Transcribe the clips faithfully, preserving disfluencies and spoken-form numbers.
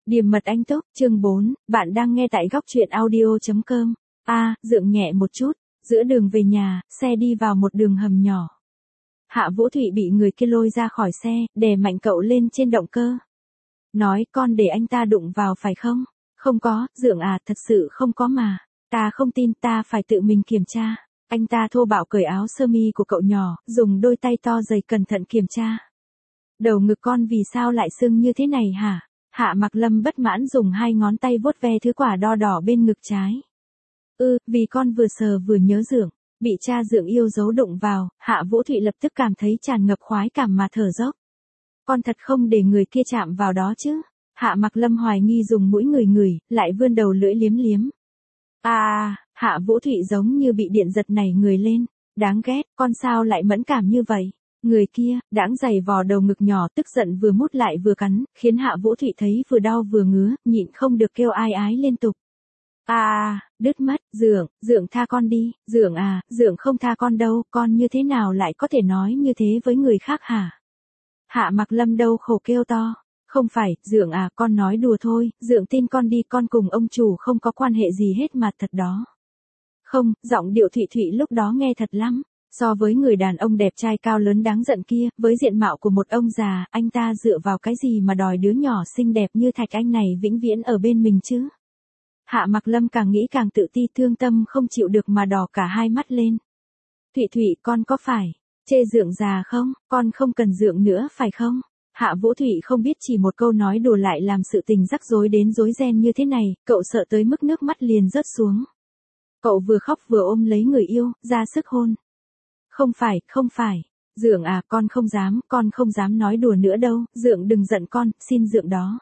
Điềm mật anh Túc, chương bốn, bạn đang nghe tại góc truyện audio.com. A, à, dượng nhẹ một chút, giữa đường về nhà, xe đi vào một đường hầm nhỏ. Hạ Vũ Thụy bị người kia lôi ra khỏi xe, đè mạnh cậu lên trên động cơ. Nói con để anh ta đụng vào phải không? Không có, dượng à, thật sự không có mà. Ta không tin, ta phải tự mình kiểm tra. Anh ta thô bạo cởi áo sơ mi của cậu nhỏ, dùng đôi tay to dày cẩn thận kiểm tra. Đầu ngực con vì sao lại sưng như thế này hả? Hạ Mặc Lâm bất mãn dùng hai ngón tay vuốt ve thứ quả đo đỏ bên ngực trái. Ừ, vì con vừa sờ vừa nhớ dượng, bị cha dượng yêu dấu đụng vào, Hạ Vũ Thụy lập tức cảm thấy tràn ngập khoái cảm mà thở dốc. Con thật không để người kia chạm vào đó chứ? Hạ Mặc Lâm hoài nghi dùng mũi ngửi ngửi, lại vươn đầu lưỡi liếm liếm. À, Hạ Vũ Thụy giống như bị điện giật nảy người lên. Đáng ghét, con sao lại mẫn cảm như vậy? Người kia, đãng giày vò đầu ngực nhỏ tức giận vừa mút lại vừa cắn, khiến Hạ Vũ Thụy thấy vừa đau vừa ngứa, nhịn không được kêu ai ái liên tục. À, đứt mất, dượng, dượng tha con đi, dượng à, dượng không tha con đâu, con như thế nào lại có thể nói như thế với người khác hả? Hạ Mặc Lâm đau khổ kêu to. Không phải, dượng à, con nói đùa thôi, dượng tin con đi, con cùng ông chủ không có quan hệ gì hết mà thật đó. Không, giọng điệu Thụy Thụy lúc đó nghe thật lắm. So với người đàn ông đẹp trai cao lớn đáng giận kia, với diện mạo của một ông già, anh ta dựa vào cái gì mà đòi đứa nhỏ xinh đẹp như Thạch Anh này vĩnh viễn ở bên mình chứ? Hạ Mặc Lâm càng nghĩ càng tự ti, thương tâm không chịu được mà đỏ cả hai mắt lên. Thụy Thụy, con có phải chê dượng già không? Con không cần dượng nữa phải không? Hạ Vũ Thụy không biết chỉ một câu nói đùa lại làm sự tình rắc rối đến rối ren như thế này, cậu sợ tới mức nước mắt liền rớt xuống. Cậu vừa khóc vừa ôm lấy người yêu, ra sức hôn. Không phải, không phải. Dượng à, con không dám, con không dám nói đùa nữa đâu, dượng đừng giận con, xin dượng đó.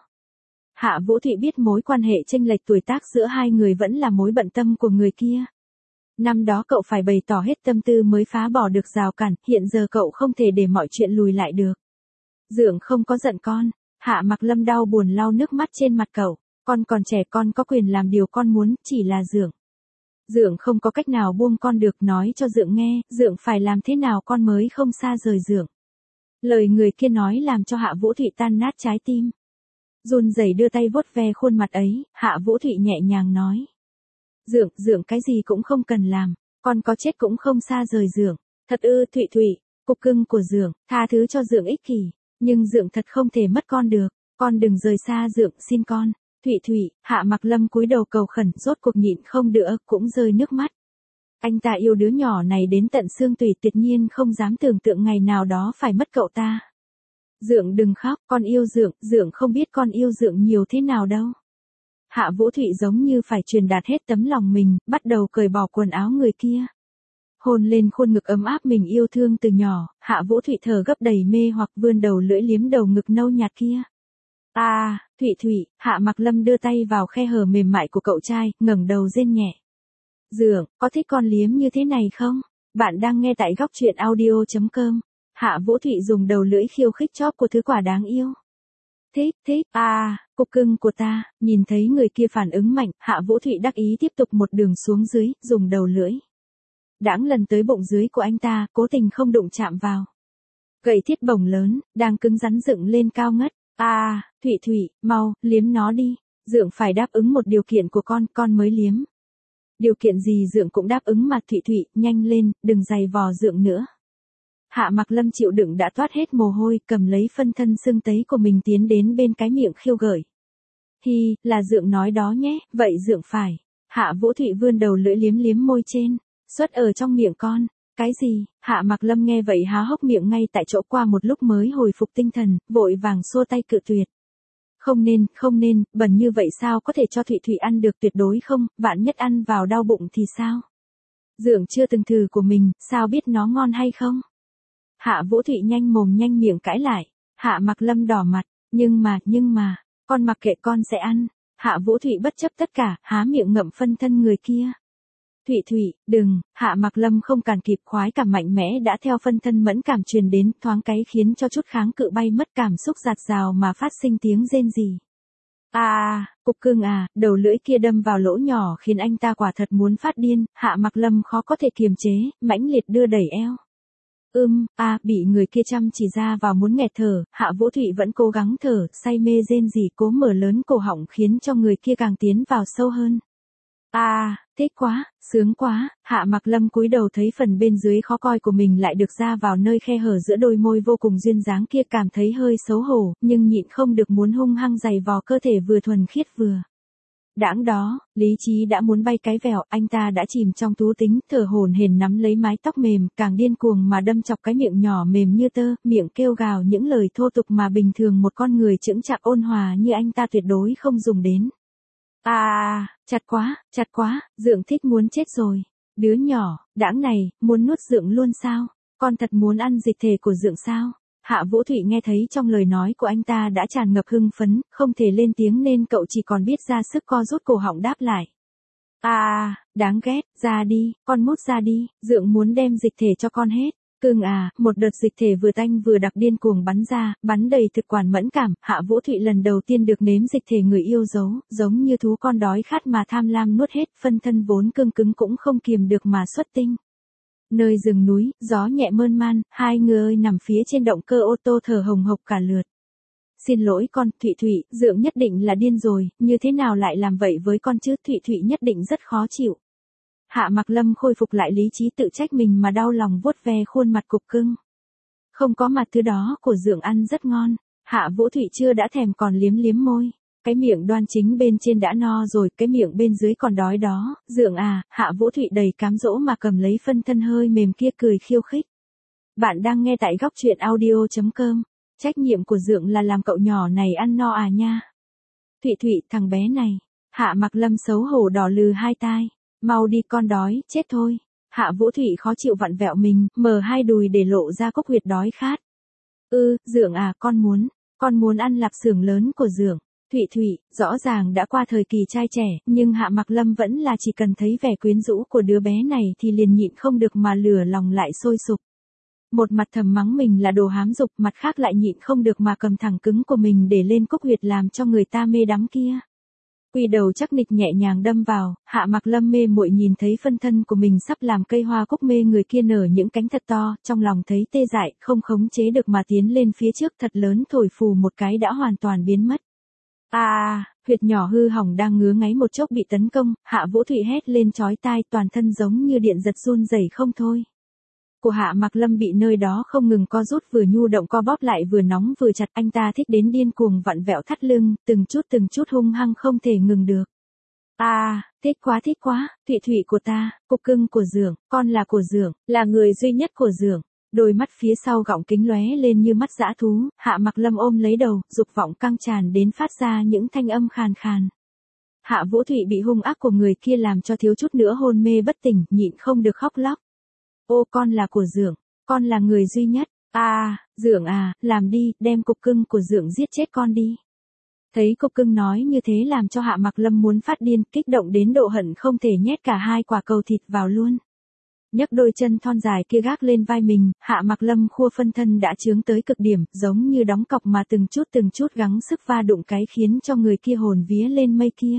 Hạ Vũ Thụy biết mối quan hệ chênh lệch tuổi tác giữa hai người vẫn là mối bận tâm của người kia. Năm đó cậu phải bày tỏ hết tâm tư mới phá bỏ được rào cản, hiện giờ cậu không thể để mọi chuyện lùi lại được. Dượng không có giận con. Hạ Mặc Lâm đau buồn lau nước mắt trên mặt cậu. Con còn trẻ, con có quyền làm điều con muốn, chỉ là dượng. Dượng không có cách nào buông con được, nói cho dượng nghe, dượng phải làm thế nào con mới không xa rời dượng. Lời người kia nói làm cho Hạ Vũ Thụy tan nát trái tim. Run rẩy đưa tay vuốt ve khuôn mặt ấy, Hạ Vũ Thụy nhẹ nhàng nói. Dượng, dượng cái gì cũng không cần làm, con có chết cũng không xa rời dượng. Thật ư? Thụy Thụy, cục cưng của dượng, tha thứ cho dượng ích kỷ, nhưng dượng thật không thể mất con được, con đừng rời xa dượng, xin con. Thụy Thụy, Hạ Mặc Lâm cúi đầu cầu khẩn, rốt cuộc nhịn không được, cũng rơi nước mắt. Anh ta yêu đứa nhỏ này đến tận xương tủy, tuyệt nhiên không dám tưởng tượng ngày nào đó phải mất cậu ta. Dượng đừng khóc, con yêu dượng, dượng không biết con yêu dượng nhiều thế nào đâu. Hạ Vũ Thụy giống như phải truyền đạt hết tấm lòng mình, bắt đầu cởi bỏ quần áo người kia. Hôn lên khuôn ngực ấm áp mình yêu thương từ nhỏ, Hạ Vũ Thụy thở gấp đầy mê hoặc vươn đầu lưỡi liếm đầu ngực nâu nhạt kia. À, Thụy Thụy, Hạ Mặc Lâm đưa tay vào khe hở mềm mại của cậu trai, ngẩng đầu rên nhẹ. Dượng, có thích con liếm như thế này không? Bạn đang nghe tại góc truyện audio.com. Hạ Vũ Thụy dùng đầu lưỡi khiêu khích chóp của thứ quả đáng yêu. Thích, thích, à, cục cưng của ta. Nhìn thấy người kia phản ứng mạnh, Hạ Vũ Thụy đắc ý tiếp tục một đường xuống dưới, dùng đầu lưỡi đãng lần tới bụng dưới của anh ta, cố tình không đụng chạm vào. Gậy thiết bổng lớn, đang cứng rắn dựng lên cao ngất. À, Thụy Thụy, mau, liếm nó đi. Dượng phải đáp ứng một điều kiện của con, con mới liếm. Điều kiện gì dượng cũng đáp ứng mà. Thụy Thụy, nhanh lên, đừng giày vò dượng nữa. Hạ Mặc Lâm chịu đựng đã toát hết mồ hôi, cầm lấy phân thân sưng tấy của mình tiến đến bên cái miệng khiêu gợi. Hi, là dượng nói đó nhé, vậy dượng phải. Hạ Vũ Thụy vươn đầu lưỡi liếm liếm môi trên, xuất ở trong miệng con. Cái gì? Hạ Mặc Lâm nghe vậy há hốc miệng ngay tại chỗ, qua một lúc mới hồi phục tinh thần, vội vàng xua tay cự tuyệt. Không nên, không nên, bẩn như vậy sao có thể cho Thụy Thụy ăn được, tuyệt đối không, vạn nhất ăn vào đau bụng thì sao? Dượng chưa từng thử của mình, sao biết nó ngon hay không? Hạ Vũ Thụy nhanh mồm nhanh miệng cãi lại. Hạ Mặc Lâm đỏ mặt, nhưng mà, nhưng mà, con mặc kệ, con sẽ ăn. Hạ Vũ Thụy bất chấp tất cả, há miệng ngậm phân thân người kia. Thụy Thụy, đừng. Hạ Mặc Lâm không cản kịp, khoái cảm mạnh mẽ đã theo phân thân mẫn cảm truyền đến, thoáng cái khiến cho chút kháng cự bay mất, cảm xúc giạt rào mà phát sinh tiếng rên rỉ. À, cục cưng à, đầu lưỡi kia đâm vào lỗ nhỏ khiến anh ta quả thật muốn phát điên. Hạ Mặc Lâm khó có thể kiềm chế, mãnh liệt đưa đẩy eo. Ưm, a, bị người kia chăm chỉ ra vào muốn nghẹt thở, Hạ Vũ Thụy vẫn cố gắng thở, say mê rên rỉ cố mở lớn cổ họng khiến cho người kia càng tiến vào sâu hơn. A, à, thích quá, sướng quá, Hạ Mặc Lâm cúi đầu thấy phần bên dưới khó coi của mình lại được ra vào nơi khe hở giữa đôi môi vô cùng duyên dáng kia, cảm thấy hơi xấu hổ, nhưng nhịn không được muốn hung hăng giày vò cơ thể vừa thuần khiết vừa. Đãng đó, lý trí đã muốn bay cái vèo, anh ta đã chìm trong thú tính, thở hổn hển nắm lấy mái tóc mềm, càng điên cuồng mà đâm chọc cái miệng nhỏ mềm như tơ, miệng kêu gào những lời thô tục mà bình thường một con người chững chạc ôn hòa như anh ta tuyệt đối không dùng đến. À, chặt quá, chặt quá, Dượng thích muốn chết rồi. Đứa nhỏ, đãng này, muốn nuốt Dượng luôn sao? Con thật muốn ăn dịch thể của Dượng sao? Hạ Vũ Thụy nghe thấy trong lời nói của anh ta đã tràn ngập hưng phấn, không thể lên tiếng nên cậu chỉ còn biết ra sức co rút cổ họng đáp lại. À, đáng ghét, ra đi, con mút ra đi, Dượng muốn đem dịch thể cho con hết. Cưng à, một đợt dịch thể vừa tanh vừa đặc điên cuồng bắn ra, bắn đầy thực quản mẫn cảm, Hạ Vũ Thụy lần đầu tiên được nếm dịch thể người yêu dấu, giống như thú con đói khát mà tham lam nuốt hết, phân thân vốn cương cứng cũng không kiềm được mà xuất tinh. Nơi rừng núi, gió nhẹ mơn man, hai người ơi nằm phía trên động cơ ô tô thở hồng hộc cả lượt. Xin lỗi con, Thụy Thụy, Dượng nhất định là điên rồi, như thế nào lại làm vậy với con chứ, Thụy Thụy nhất định rất khó chịu. Hạ Mặc Lâm khôi phục lại lý trí tự trách mình mà đau lòng vuốt ve khuôn mặt cục cưng. Không có mặt thứ đó của Dượng ăn rất ngon, Hạ Vũ Thụy chưa đã thèm còn liếm liếm môi. Cái miệng đoan chính bên trên đã no rồi, cái miệng bên dưới còn đói đó, Dượng à, Hạ Vũ Thụy đầy cám dỗ mà cầm lấy phân thân hơi mềm kia cười khiêu khích. Bạn đang nghe tại góc truyện audio chấm com, trách nhiệm của Dượng là làm cậu nhỏ này ăn no à nha. Thụy Thụy, thằng bé này, Hạ Mặc Lâm xấu hổ đỏ lừ hai tai, mau đi con đói, chết thôi. Hạ Vũ Thụy khó chịu vặn vẹo mình, mở hai đùi để lộ ra cốc huyệt đói khát. Ư, Dượng à, con muốn, con muốn ăn lạp xưởng lớn của Dượng. Thụy Thụy, rõ ràng đã qua thời kỳ trai trẻ, nhưng Hạ Mặc Lâm vẫn là chỉ cần thấy vẻ quyến rũ của đứa bé này thì liền nhịn không được mà lửa lòng lại sôi sục. Một mặt thầm mắng mình là đồ hám dục, mặt khác lại nhịn không được mà cầm thẳng cứng của mình để lên cốc huyệt làm cho người ta mê đắm kia. Quy đầu chắc nịch nhẹ nhàng đâm vào, Hạ Mặc Lâm mê muội nhìn thấy phân thân của mình sắp làm cây hoa cúc mê người kia nở những cánh thật to, trong lòng thấy tê dại, không khống chế được mà tiến lên phía trước thật lớn thổi phù một cái đã hoàn toàn biến mất. À, huyệt nhỏ hư hỏng đang ngứa ngáy một chốc bị tấn công, Hạ Vũ Thụy hét lên chói tai, toàn thân giống như điện giật run rẩy không thôi. Của Hạ Mặc Lâm bị nơi đó không ngừng co rút, vừa nhu động co bóp lại vừa nóng vừa chặt, anh ta thích đến điên cuồng vặn vẹo thắt lưng, từng chút từng chút hung hăng không thể ngừng được. À, thích quá thích quá, Thụy Thụy của ta, cục cưng của Dượng, con là của Dượng, là người duy nhất của Dượng. Đôi mắt phía sau gọng kính lóe lên như mắt dã thú, Hạ Mặc Lâm ôm lấy đầu, dục vọng căng tràn đến phát ra những thanh âm khàn khàn. Hạ Vũ Thụy bị hung ác của người kia làm cho thiếu chút nữa hôn mê bất tỉnh, nhịn không được khóc lóc. Ô, con là của Dượng, con là người duy nhất. À, Dượng à, làm đi, đem cục cưng của Dượng giết chết con đi. Thấy cục cưng nói như thế làm cho Hạ Mặc Lâm muốn phát điên, kích động đến độ hận không thể nhét cả hai quả cầu thịt vào luôn. Nhấc đôi chân thon dài kia gác lên vai mình, Hạ Mặc Lâm khua phân thân đã chướng tới cực điểm, giống như đóng cọc mà từng chút từng chút gắng sức va đụng cái khiến cho người kia hồn vía lên mây kia.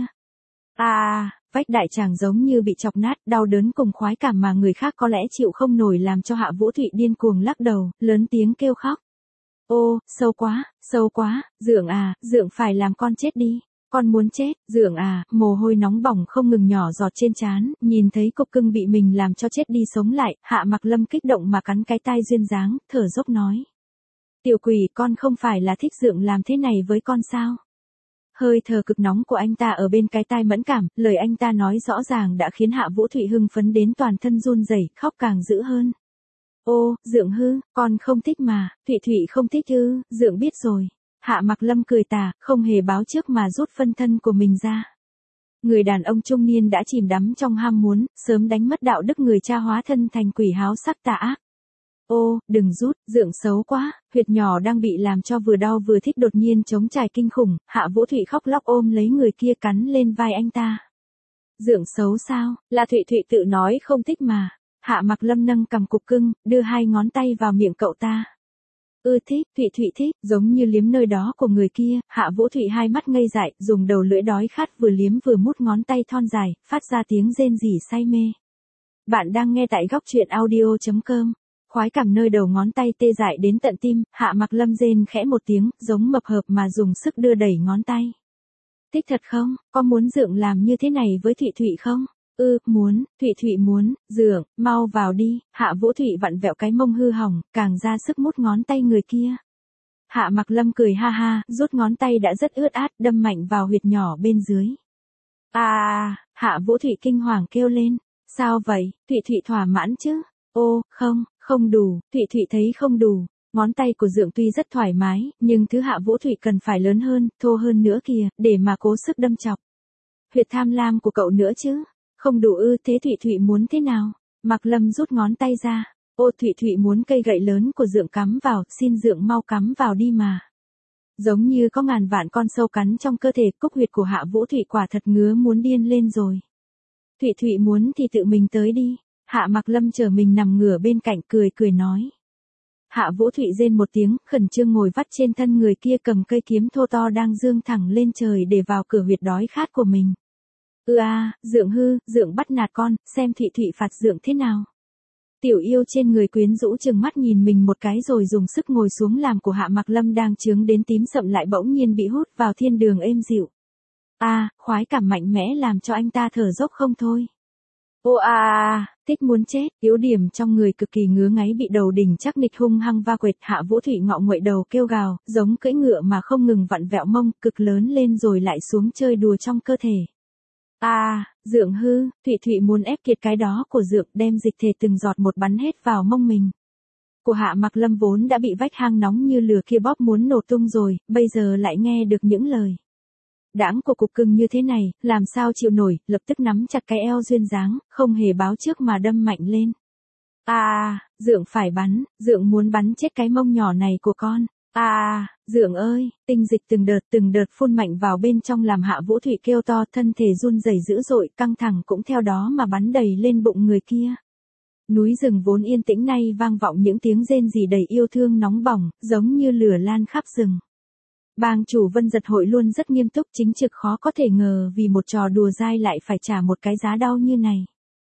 À, vách đại tràng giống như bị chọc nát, đau đớn cùng khoái cảm mà người khác có lẽ chịu không nổi làm cho Hạ Vũ Thụy điên cuồng lắc đầu, lớn tiếng kêu khóc. Ô, sâu quá, sâu quá, Dượng à, Dượng phải làm con chết đi. Con muốn chết, Dượng à, mồ hôi nóng bỏng không ngừng nhỏ giọt trên trán, nhìn thấy cục cưng bị mình làm cho chết đi sống lại, Hạ Mặc Lâm kích động mà cắn cái tai duyên dáng, thở dốc nói. Tiểu quỷ, con không phải là thích Dượng làm thế này với con sao? Hơi thở cực nóng của anh ta ở bên cái tai mẫn cảm, lời anh ta nói rõ ràng đã khiến Hạ Vũ Thụy hưng phấn đến toàn thân run rẩy, khóc càng dữ hơn. Ô, Dượng hư, con không thích mà, Thụy Thụy không thích ư, Dượng biết rồi. Hạ Mặc Lâm cười tà, không hề báo trước mà rút phân thân của mình ra. Người đàn ông trung niên đã chìm đắm trong ham muốn, sớm đánh mất đạo đức người cha hóa thân thành quỷ háo sắc tà ác. Ô, đừng rút, Dượng xấu quá, huyệt nhỏ đang bị làm cho vừa đau vừa thích đột nhiên chống trải kinh khủng, Hạ Vũ Thụy khóc lóc ôm lấy người kia cắn lên vai anh ta. Dượng xấu sao, là Thụy Thụy tự nói không thích mà. Hạ Mặc Lâm nâng cầm cục cưng, đưa hai ngón tay vào miệng cậu ta. Ư thích, Thụy Thụy thích, giống như liếm nơi đó của người kia, Hạ Vũ Thụy hai mắt ngây dại, dùng đầu lưỡi đói khát vừa liếm vừa mút ngón tay thon dài, phát ra tiếng rên rỉ say mê. Bạn đang nghe tại góc truyện audio chấm com. Khoái cảm nơi đầu ngón tay tê dại đến tận tim, Hạ Mặc Lâm rên khẽ một tiếng, giống mập hợp mà dùng sức đưa đẩy ngón tay. Thích thật không, có muốn Dượng làm như thế này với Thụy Thụy không? Ư, ừ, muốn, Thụy Thụy muốn, Dượng, mau vào đi, Hạ Vũ Thụy vặn vẹo cái mông hư hỏng, càng ra sức mút ngón tay người kia. Hạ Mặc Lâm cười ha ha, rút ngón tay đã rất ướt át, đâm mạnh vào huyệt nhỏ bên dưới. À, Hạ Vũ Thụy kinh hoàng kêu lên, sao vậy, Thụy Thụy thỏa mãn chứ? Ô, không, không đủ, Thụy Thụy thấy không đủ. Ngón tay của Dượng tuy rất thoải mái, nhưng thứ Hạ Vũ Thụy cần phải lớn hơn, thô hơn nữa kìa, để mà cố sức đâm chọc. Huyệt tham lam của cậu nữa chứ, không đủ ư, thế Thụy Thụy muốn thế nào? Mặc Lâm rút ngón tay ra, ô Thụy Thụy muốn cây gậy lớn của Dượng cắm vào, xin Dượng mau cắm vào đi mà. Giống như có ngàn vạn con sâu cắn trong cơ thể, cúc huyệt của Hạ Vũ Thụy quả thật ngứa muốn điên lên rồi. Thụy Thụy muốn thì tự mình tới đi, Hạ Mặc Lâm chờ mình nằm ngửa bên cạnh cười cười nói. Hạ Vũ Thụy rên một tiếng, khẩn trương ngồi vắt trên thân người kia cầm cây kiếm thô to đang dương thẳng lên trời để vào cửa huyệt đói khát của mình. Ừ à, Dượng hư, Dượng bắt nạt con, xem Thụy Thụy phạt Dượng thế nào. Tiểu yêu trên người quyến rũ trừng mắt nhìn mình một cái rồi dùng sức ngồi xuống làm của Hạ Mặc Lâm đang chướng đến tím sậm lại bỗng nhiên bị hút vào thiên đường êm dịu. À, khoái cảm mạnh mẽ làm cho anh ta thở dốc không thôi. Ô à à, thích muốn chết, yếu điểm trong người cực kỳ ngứa ngáy bị đầu đỉnh chắc nịch hung hăng va quệt. Hạ Vũ Thụy ngọ nguậy đầu kêu gào, giống cưỡi ngựa mà không ngừng vặn vẹo mông, cực lớn lên rồi lại xuống chơi đùa trong cơ thể. À, Dượng hư, Thụy Thụy muốn ép kiệt cái đó của Dượng, đem dịch thể từng giọt một bắn hết vào mông mình. Của Hạ Mặc Lâm vốn đã bị vách hang nóng như lửa kia bóp muốn nổ tung rồi, bây giờ lại nghe được những lời đãng của cục cưng như thế này, làm sao chịu nổi, lập tức nắm chặt cái eo duyên dáng, không hề báo trước mà đâm mạnh lên. À, Dượng phải bắn, Dượng muốn bắn chết cái mông nhỏ này của con. À, Dượng ơi, tinh dịch từng đợt từng đợt phun mạnh vào bên trong làm Hạ Vũ Thụy kêu to, thân thể run rẩy dữ dội, căng thẳng cũng theo đó mà bắn đầy lên bụng người kia. Núi rừng vốn yên tĩnh nay vang vọng những tiếng rên rỉ đầy yêu thương nóng bỏng, giống như lửa lan khắp rừng. Bang chủ Vân Giật Hội luôn rất nghiêm túc, chính trực khó có thể ngờ vì một trò đùa dai lại phải trả một cái giá đau như này.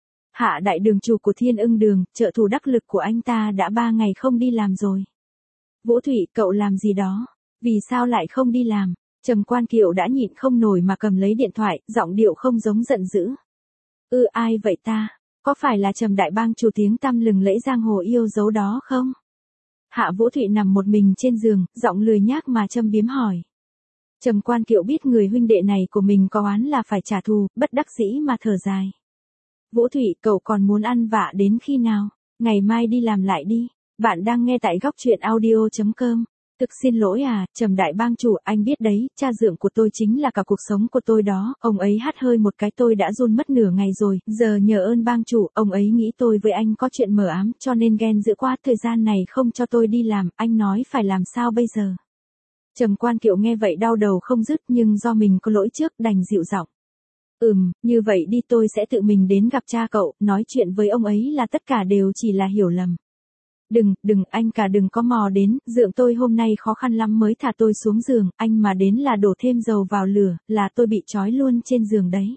Hạ đại đường chủ của Thiên Ưng Đường, trợ thủ đắc lực của anh ta đã ba ngày không đi làm rồi. Vũ Thụy, cậu làm gì đó? Vì sao lại không đi làm? Trầm Quan Kiệu đã nhịn không nổi mà cầm lấy điện thoại, giọng điệu không giống giận dữ. Ừ, ai vậy ta? Có phải là Trầm đại bang chủ tiếng tăm lừng lẫy giang hồ yêu dấu đó không? Hạ Vũ Thụy nằm một mình trên giường, giọng lười nhác mà châm biếm hỏi. Trầm Quan Kiệu biết người huynh đệ này của mình có oán là phải trả thù, bất đắc dĩ mà thở dài. Vũ Thụy, cậu còn muốn ăn vạ đến khi nào? Ngày mai đi làm lại đi. Bạn đang nghe tại góc truyện audio chấm com. Thực xin lỗi à, Trầm đại bang chủ, anh biết đấy, cha Dượng của tôi chính là cả cuộc sống của tôi đó, ông ấy hắt hơi một cái tôi đã run mất nửa ngày rồi, giờ nhờ ơn bang chủ, ông ấy nghĩ tôi với anh có chuyện mờ ám, cho nên ghen dữ quá, thời gian này không cho tôi đi làm, anh nói phải làm sao bây giờ. Trầm Quan Kiệu nghe vậy đau đầu không dứt, nhưng do mình có lỗi trước đành dịu giọng. Ừm, như vậy đi, tôi sẽ tự mình đến gặp cha cậu, nói chuyện với ông ấy là tất cả đều chỉ là hiểu lầm. Đừng, đừng, anh cả đừng có mò đến, Dượng tôi hôm nay khó khăn lắm mới thả tôi xuống giường, anh mà đến là đổ thêm dầu vào lửa, là tôi bị trói luôn trên giường đấy.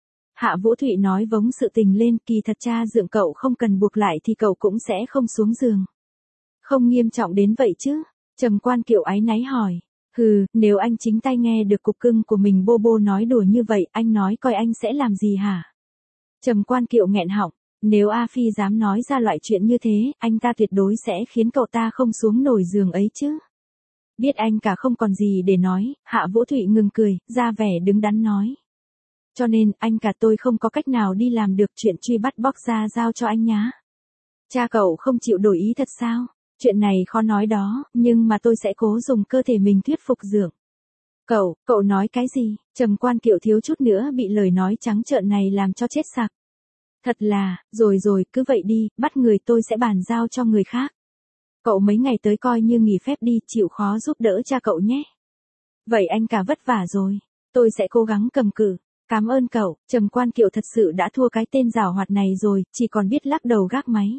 Hạ Vũ Thụy nói vống sự tình lên, kỳ thật cha Dượng cậu không cần buộc lại thì cậu cũng sẽ không xuống giường. Không nghiêm trọng đến vậy chứ? Trầm Quan Kiệu áy náy hỏi. Hừ, nếu anh chính tay nghe được cục cưng của mình bô bô nói đùa như vậy, anh nói coi anh sẽ làm gì hả? Trầm Quan Kiệu nghẹn họng. Nếu A Phi dám nói ra loại chuyện như thế, anh ta tuyệt đối sẽ khiến cậu ta không xuống nổi giường ấy chứ. Biết anh cả không còn gì để nói, Hạ Vũ Thụy ngừng cười, ra vẻ đứng đắn nói. Cho nên, anh cả tôi không có cách nào đi làm được chuyện truy bắt bóc ra giao cho anh nhá. Cha cậu không chịu đổi ý thật sao? Chuyện này khó nói đó, nhưng mà tôi sẽ cố dùng cơ thể mình thuyết phục Dượng. Cậu, cậu nói cái gì? Trầm Quan Kiệu thiếu chút nữa bị lời nói trắng trợn này làm cho chết sặc. Thật là, rồi rồi, cứ vậy đi, bắt người tôi sẽ bàn giao cho người khác. Cậu mấy ngày tới coi như nghỉ phép đi, chịu khó giúp đỡ cha cậu nhé. Vậy anh cả vất vả rồi, tôi sẽ cố gắng cầm cự. Cảm ơn cậu, Trầm Quan Kiệu thật sự đã thua cái tên giảo hoạt này rồi, chỉ còn biết lắc đầu gác máy.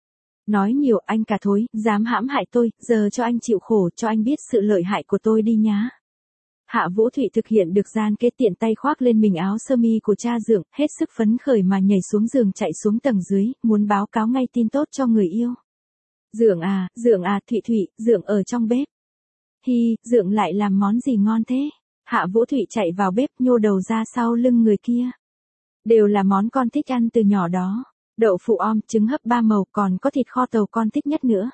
Nói nhiều, anh cả thối, dám hãm hại tôi, giờ cho anh chịu khổ, cho anh biết sự lợi hại của tôi đi nhá. Hạ Vũ Thụy thực hiện được gian kế, tiện tay khoác lên mình áo sơ mi của cha Dượng, hết sức phấn khởi mà nhảy xuống giường chạy xuống tầng dưới, muốn báo cáo ngay tin tốt cho người yêu. Dượng à, Dượng à, Thụy Thụy, Dượng ở trong bếp. Hi, Dượng lại làm món gì ngon thế? Hạ Vũ Thụy chạy vào bếp nhô đầu ra sau lưng người kia. Đều là món con thích ăn từ nhỏ đó. Đậu phụ om, trứng hấp ba màu, còn có thịt kho tàu con thích nhất nữa.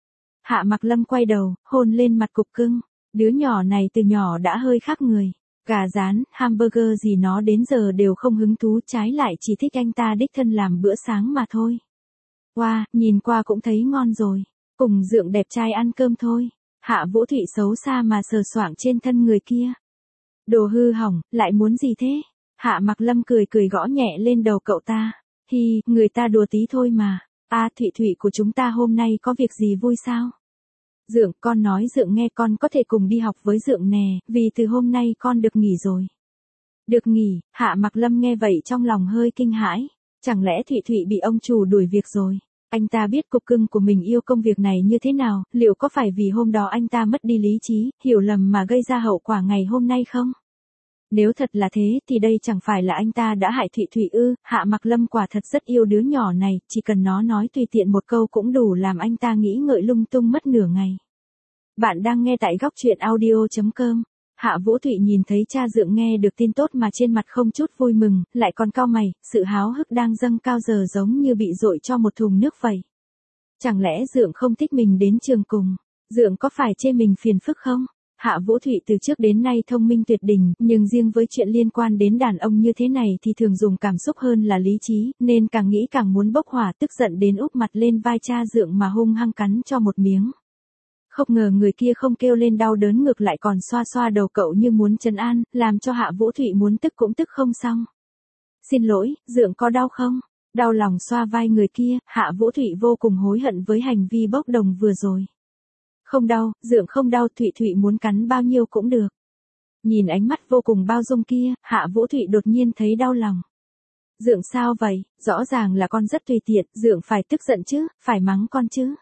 Hạ Mặc Lâm quay đầu, hôn lên mặt Cục Cưng. Đứa nhỏ này từ nhỏ đã hơi khác người. Gà rán, hamburger gì nó đến giờ đều không hứng thú, trái lại chỉ thích anh ta đích thân làm bữa sáng mà thôi. Wow, nhìn qua cũng thấy ngon rồi. Cùng Dượng đẹp trai ăn cơm thôi. Hạ Vũ Thụy xấu xa mà sờ soạng trên thân người kia. Đồ hư hỏng, lại muốn gì thế? Hạ Mặc Lâm cười cười gõ nhẹ lên đầu cậu ta. Hi, người ta đùa tí thôi mà. A à, Thụy Thụy của chúng ta hôm nay có việc gì vui sao? Dượng, con nói Dượng nghe, con có thể cùng đi học với Dượng nè, vì từ hôm nay con được nghỉ rồi. Được nghỉ? Hạ Mặc Lâm nghe vậy trong lòng hơi kinh hãi. Chẳng lẽ Thụy Thụy bị ông chủ đuổi việc rồi? Anh ta biết Cục Cưng của mình yêu công việc này như thế nào, liệu có phải vì hôm đó anh ta mất đi lý trí, hiểu lầm mà gây ra hậu quả ngày hôm nay không? Nếu thật là thế thì đây chẳng phải là anh ta đã hại Thụy Thụy ư? Hạ Mặc Lâm quả thật rất yêu đứa nhỏ này, chỉ cần nó nói tùy tiện một câu cũng đủ làm anh ta nghĩ ngợi lung tung mất nửa ngày. Bạn đang nghe tại góc truyện audio chấm com. Hạ Vũ Thụy nhìn thấy cha Dượng nghe được tin tốt mà trên mặt không chút vui mừng, lại còn cau mày, sự háo hức đang dâng cao giờ giống như bị dội cho một thùng nước vậy. Chẳng lẽ Dượng không thích mình đến trường cùng? Dượng có phải chê mình phiền phức không? Hạ Vũ Thụy từ trước đến nay thông minh tuyệt đỉnh, nhưng riêng với chuyện liên quan đến đàn ông như thế này thì thường dùng cảm xúc hơn là lý trí, nên càng nghĩ càng muốn bốc hỏa, tức giận đến úp mặt lên vai cha Dượng mà hung hăng cắn cho một miếng. Không ngờ người kia không kêu lên đau đớn, ngược lại còn xoa xoa đầu cậu như muốn trấn an, làm cho Hạ Vũ Thụy muốn tức cũng tức không xong. Xin lỗi, Dượng có đau không? Đau lòng xoa vai người kia, Hạ Vũ Thụy vô cùng hối hận với hành vi bốc đồng vừa rồi. Không đau, Dượng không đau, Thụy Thụy muốn cắn bao nhiêu cũng được. Nhìn ánh mắt vô cùng bao dung kia, Hạ Vũ Thụy đột nhiên thấy đau lòng. Dượng sao vậy? Rõ ràng là con rất tùy tiện, Dượng phải tức giận chứ, phải mắng con chứ.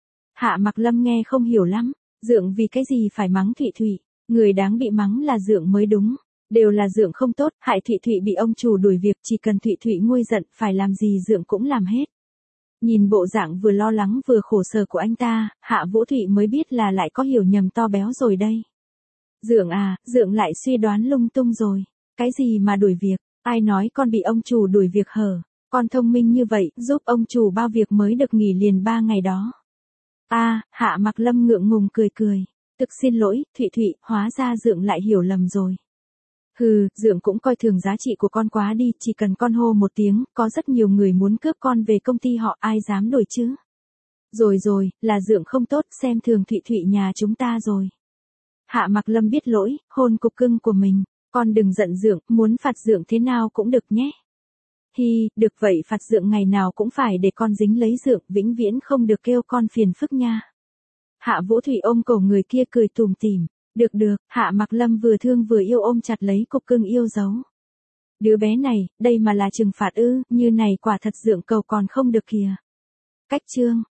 Hạ Mặc Lâm nghe không hiểu lắm, Dượng vì cái gì phải mắng Thụy Thụy, người đáng bị mắng là Dượng mới đúng, đều là Dượng không tốt, hại Thụy Thụy bị ông chủ đuổi việc, chỉ cần Thụy Thụy nguôi giận, phải làm gì Dượng cũng làm hết. Nhìn bộ dạng vừa lo lắng vừa khổ sở của anh ta, Hạ Vũ Thụy mới biết là lại có hiểu nhầm to béo rồi đây. Dượng à, Dượng lại suy đoán lung tung rồi, cái gì mà đuổi việc, ai nói con bị ông chủ đuổi việc hở, con thông minh như vậy, giúp ông chủ bao việc mới được nghỉ liền ba ngày đó. A, à, Hạ Mặc Lâm ngượng ngùng cười cười, thực xin lỗi, Thụy Thụy, hóa ra Dượng lại hiểu lầm rồi. Hừ, Dượng cũng coi thường giá trị của con quá đi, chỉ cần con hô một tiếng, có rất nhiều người muốn cướp con về công ty họ, ai dám đổi chứ. Rồi rồi, là Dượng không tốt, xem thường Thụy Thụy nhà chúng ta rồi. Hạ Mặc Lâm biết lỗi, hôn Cục Cưng của mình, con đừng giận Dượng, muốn phạt Dượng thế nào cũng được nhé. Hi, được vậy, phạt Dượng ngày nào cũng phải để con dính lấy Dượng, vĩnh viễn không được kêu con phiền phức nha. Hạ Vũ Thụy ôm cổ người kia cười tủm tỉm. Được được, Hạ Mặc Lâm vừa thương vừa yêu ôm chặt lấy Cục Cưng yêu dấu. Đứa bé này, đây mà là trừng phạt ư, như này quả thật Dượng cầu còn không được kìa. Cách chương